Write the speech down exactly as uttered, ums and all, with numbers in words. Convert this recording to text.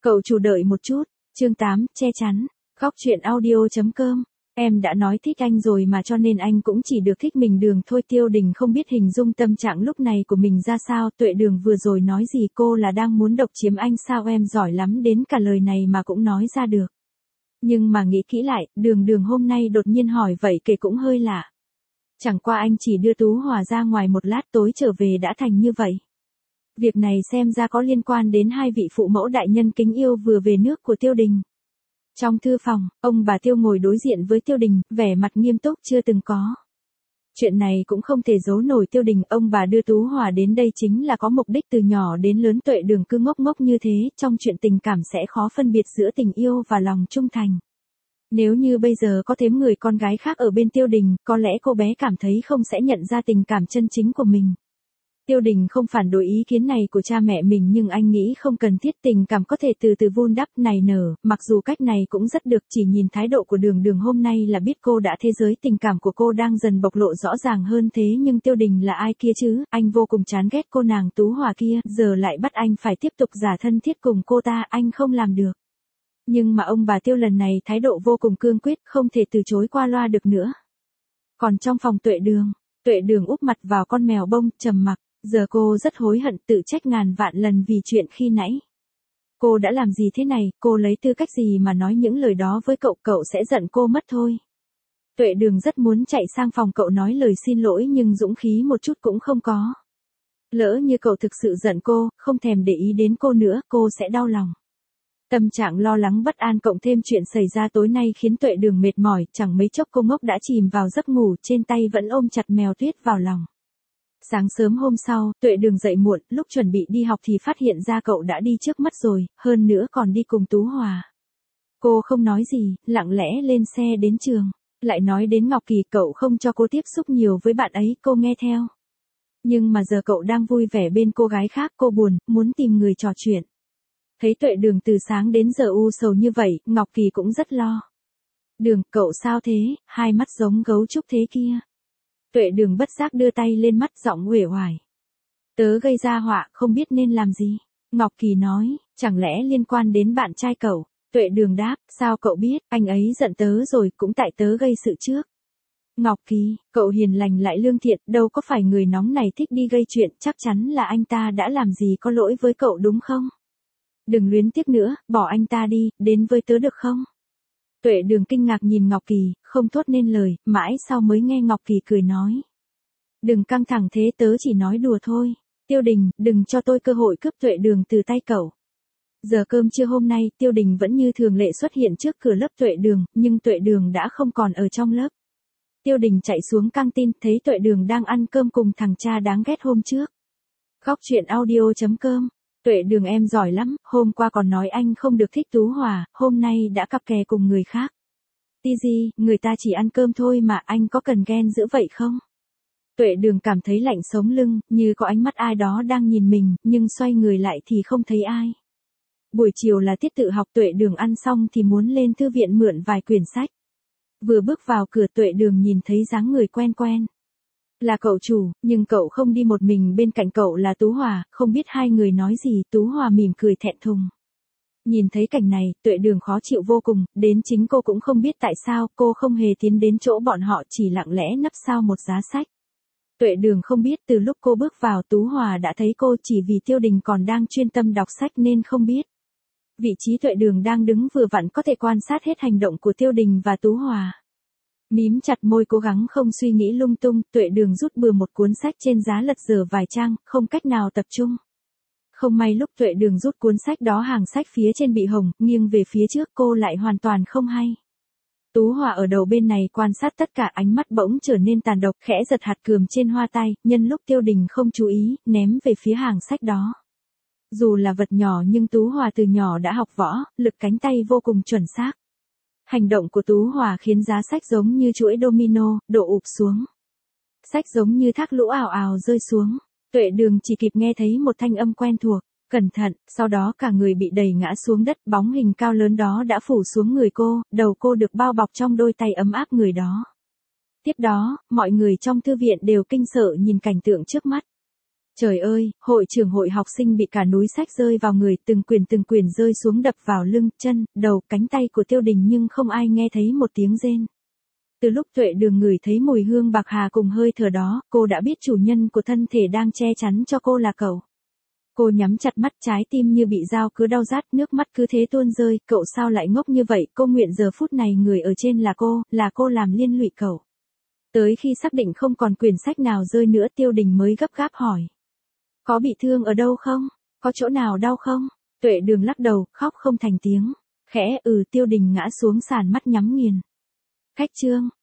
Cậu chủ đợi một chút, chương tám, che chắn, khóc chuyện audio.com. Em đã nói thích anh rồi mà cho nên anh cũng chỉ được thích mình Đường thôi. Tiêu Đình không biết hình dung tâm trạng lúc này của mình ra sao. Tuệ Đường vừa rồi nói gì, cô là đang muốn độc chiếm anh sao? Em giỏi lắm, đến cả lời này mà cũng nói ra được. Nhưng mà nghĩ kỹ lại, Đường Đường hôm nay đột nhiên hỏi vậy kể cũng hơi lạ. Chẳng qua anh chỉ đưa Tú Hòa ra ngoài một lát, tối trở về đã thành như vậy. Việc này xem ra có liên quan đến hai vị phụ mẫu đại nhân kính yêu vừa về nước của Tiêu Đình. Trong thư phòng, ông bà Tiêu ngồi đối diện với Tiêu Đình, vẻ mặt nghiêm túc chưa từng có. Chuyện này cũng không thể giấu nổi Tiêu Đình, ông bà đưa Tú Hòa đến đây chính là có mục đích. Từ nhỏ đến lớn Tuệ Đường cứ ngốc ngốc như thế, trong chuyện tình cảm sẽ khó phân biệt giữa tình yêu và lòng trung thành. Nếu như bây giờ có thêm người con gái khác ở bên Tiêu Đình, có lẽ cô bé cảm thấy không sẽ nhận ra tình cảm chân chính của mình. Tiêu Đình không phản đối ý kiến này của cha mẹ mình, nhưng anh nghĩ không cần thiết, tình cảm có thể từ từ vun đắp nảy nở, mặc dù cách này cũng rất được. Chỉ nhìn thái độ của Đường Đường hôm nay là biết cô đã thế giới tình cảm của cô đang dần bộc lộ rõ ràng hơn. Thế nhưng Tiêu Đình là ai kia chứ? Anh vô cùng chán ghét cô nàng Tú Hòa kia, giờ lại bắt anh phải tiếp tục giả thân thiết cùng cô ta, anh không làm được. Nhưng mà ông bà Tiêu lần này thái độ vô cùng cương quyết, không thể từ chối qua loa được nữa. Còn trong phòng Tuệ Đường, Tuệ Đường úp mặt vào con mèo bông, trầm mặc. Giờ cô rất hối hận, tự trách ngàn vạn lần vì chuyện khi nãy. Cô đã làm gì thế này, cô lấy tư cách gì mà nói những lời đó với cậu, cậu sẽ giận cô mất thôi. Tuệ Đường rất muốn chạy sang phòng cậu nói lời xin lỗi nhưng dũng khí một chút cũng không có. Lỡ như cậu thực sự giận cô, không thèm để ý đến cô nữa, cô sẽ đau lòng. Tâm trạng lo lắng bất an cộng thêm chuyện xảy ra tối nay khiến Tuệ Đường mệt mỏi, chẳng mấy chốc cô ngốc đã chìm vào giấc ngủ, trên tay vẫn ôm chặt mèo Tuyết vào lòng. Sáng sớm hôm sau, Tuệ Đường dậy muộn, lúc chuẩn bị đi học thì phát hiện ra cậu đã đi trước mất rồi, hơn nữa còn đi cùng Tú Hòa. Cô không nói gì, lặng lẽ lên xe đến trường, lại nói đến Ngọc Kỳ, cậu không cho cô tiếp xúc nhiều với bạn ấy, cô nghe theo. Nhưng mà giờ cậu đang vui vẻ bên cô gái khác, cô buồn, muốn tìm người trò chuyện. Thấy Tuệ Đường từ sáng đến giờ u sầu như vậy, Ngọc Kỳ cũng rất lo. Đường, cậu sao thế, hai mắt giống gấu trúc thế kia. Tuệ Đường bất giác đưa tay lên mắt, giọng uể oải. Tớ gây ra họa, không biết nên làm gì. Ngọc Kỳ nói, chẳng lẽ liên quan đến bạn trai cậu? Tuệ Đường đáp, sao cậu biết, anh ấy giận tớ rồi, cũng tại tớ gây sự trước. Ngọc Kỳ, cậu hiền lành lại lương thiện, đâu có phải người nóng này thích đi gây chuyện, chắc chắn là anh ta đã làm gì có lỗi với cậu đúng không? Đừng luyến tiếc nữa, bỏ anh ta đi, đến với tớ được không? Tuệ Đường kinh ngạc nhìn Ngọc Kỳ, không thốt nên lời, mãi sau mới nghe Ngọc Kỳ cười nói. Đừng căng thẳng thế, tớ chỉ nói đùa thôi. Tiêu Đình, đừng cho tôi cơ hội cướp Tuệ Đường từ tay cậu. Giờ cơm trưa hôm nay, Tiêu Đình vẫn như thường lệ xuất hiện trước cửa lớp Tuệ Đường, nhưng Tuệ Đường đã không còn ở trong lớp. Tiêu Đình chạy xuống căng tin, thấy Tuệ Đường đang ăn cơm cùng thằng cha đáng ghét hôm trước. Khóc chuyện audio.com. Tuệ Đường em giỏi lắm, hôm qua còn nói anh không được thích Tú Hòa, hôm nay đã cặp kè cùng người khác. Ti gì, người ta chỉ ăn cơm thôi mà, anh có cần ghen dữ vậy không? Tuệ Đường cảm thấy lạnh sống lưng, như có ánh mắt ai đó đang nhìn mình, nhưng xoay người lại thì không thấy ai. Buổi chiều là tiết tự học, Tuệ Đường ăn xong thì muốn lên thư viện mượn vài quyển sách. Vừa bước vào cửa, Tuệ Đường nhìn thấy dáng người quen quen. Là cậu chủ, nhưng cậu không đi một mình, bên cạnh cậu là Tú Hòa, không biết hai người nói gì, Tú Hòa mỉm cười thẹn thùng. Nhìn thấy cảnh này, Tuệ Đường khó chịu vô cùng, đến chính cô cũng không biết tại sao, cô không hề tiến đến chỗ bọn họ, chỉ lặng lẽ nấp sau một giá sách. Tuệ Đường không biết từ lúc cô bước vào Tú Hòa đã thấy cô, chỉ vì Tiêu Đình còn đang chuyên tâm đọc sách nên không biết. Vị trí Tuệ Đường đang đứng vừa vặn có thể quan sát hết hành động của Tiêu Đình và Tú Hòa. Mím chặt môi cố gắng không suy nghĩ lung tung, Tuệ Đường rút bừa một cuốn sách trên giá lật dở vài trang, không cách nào tập trung. Không may lúc Tuệ Đường rút cuốn sách đó, hàng sách phía trên bị hồng, nghiêng về phía trước, cô lại hoàn toàn không hay. Tú Hòa ở đầu bên này quan sát tất cả, ánh mắt bỗng trở nên tàn độc, khẽ giật hạt cườm trên hoa tay, nhân lúc Tiêu Đình không chú ý, ném về phía hàng sách đó. Dù là vật nhỏ nhưng Tú Hòa từ nhỏ đã học võ, lực cánh tay vô cùng chuẩn xác. Hành động của Tú Hòa khiến giá sách giống như chuỗi domino, đổ ụp xuống. Sách giống như thác lũ ào ào rơi xuống. Tuệ Đường chỉ kịp nghe thấy một thanh âm quen thuộc, cẩn thận, sau đó cả người bị đẩy ngã xuống đất, bóng hình cao lớn đó đã phủ xuống người cô, đầu cô được bao bọc trong đôi tay ấm áp người đó. Tiếp đó, mọi người trong thư viện đều kinh sợ nhìn cảnh tượng trước mắt. Trời ơi, hội trưởng hội học sinh bị cả núi sách rơi vào người, từng quyển từng quyển rơi xuống đập vào lưng, chân, đầu, cánh tay của Tiêu Đình nhưng không ai nghe thấy một tiếng rên. Từ lúc Tuệ Đường ngửi thấy mùi hương bạc hà cùng hơi thở đó, cô đã biết chủ nhân của thân thể đang che chắn cho cô là cậu. Cô nhắm chặt mắt, trái tim như bị dao cứ đau rát, nước mắt cứ thế tuôn rơi, cậu sao lại ngốc như vậy, cô nguyện giờ phút này người ở trên là cô, là cô làm liên lụy cậu. Tới khi xác định không còn quyển sách nào rơi nữa, Tiêu Đình mới gấp gáp hỏi. Có bị thương ở đâu không? Có chỗ nào đau không? Tuệ Đường lắc đầu, khóc không thành tiếng. Khẽ ừ, Tiêu Đình ngã xuống sàn, mắt nhắm nghiền. Khách trương.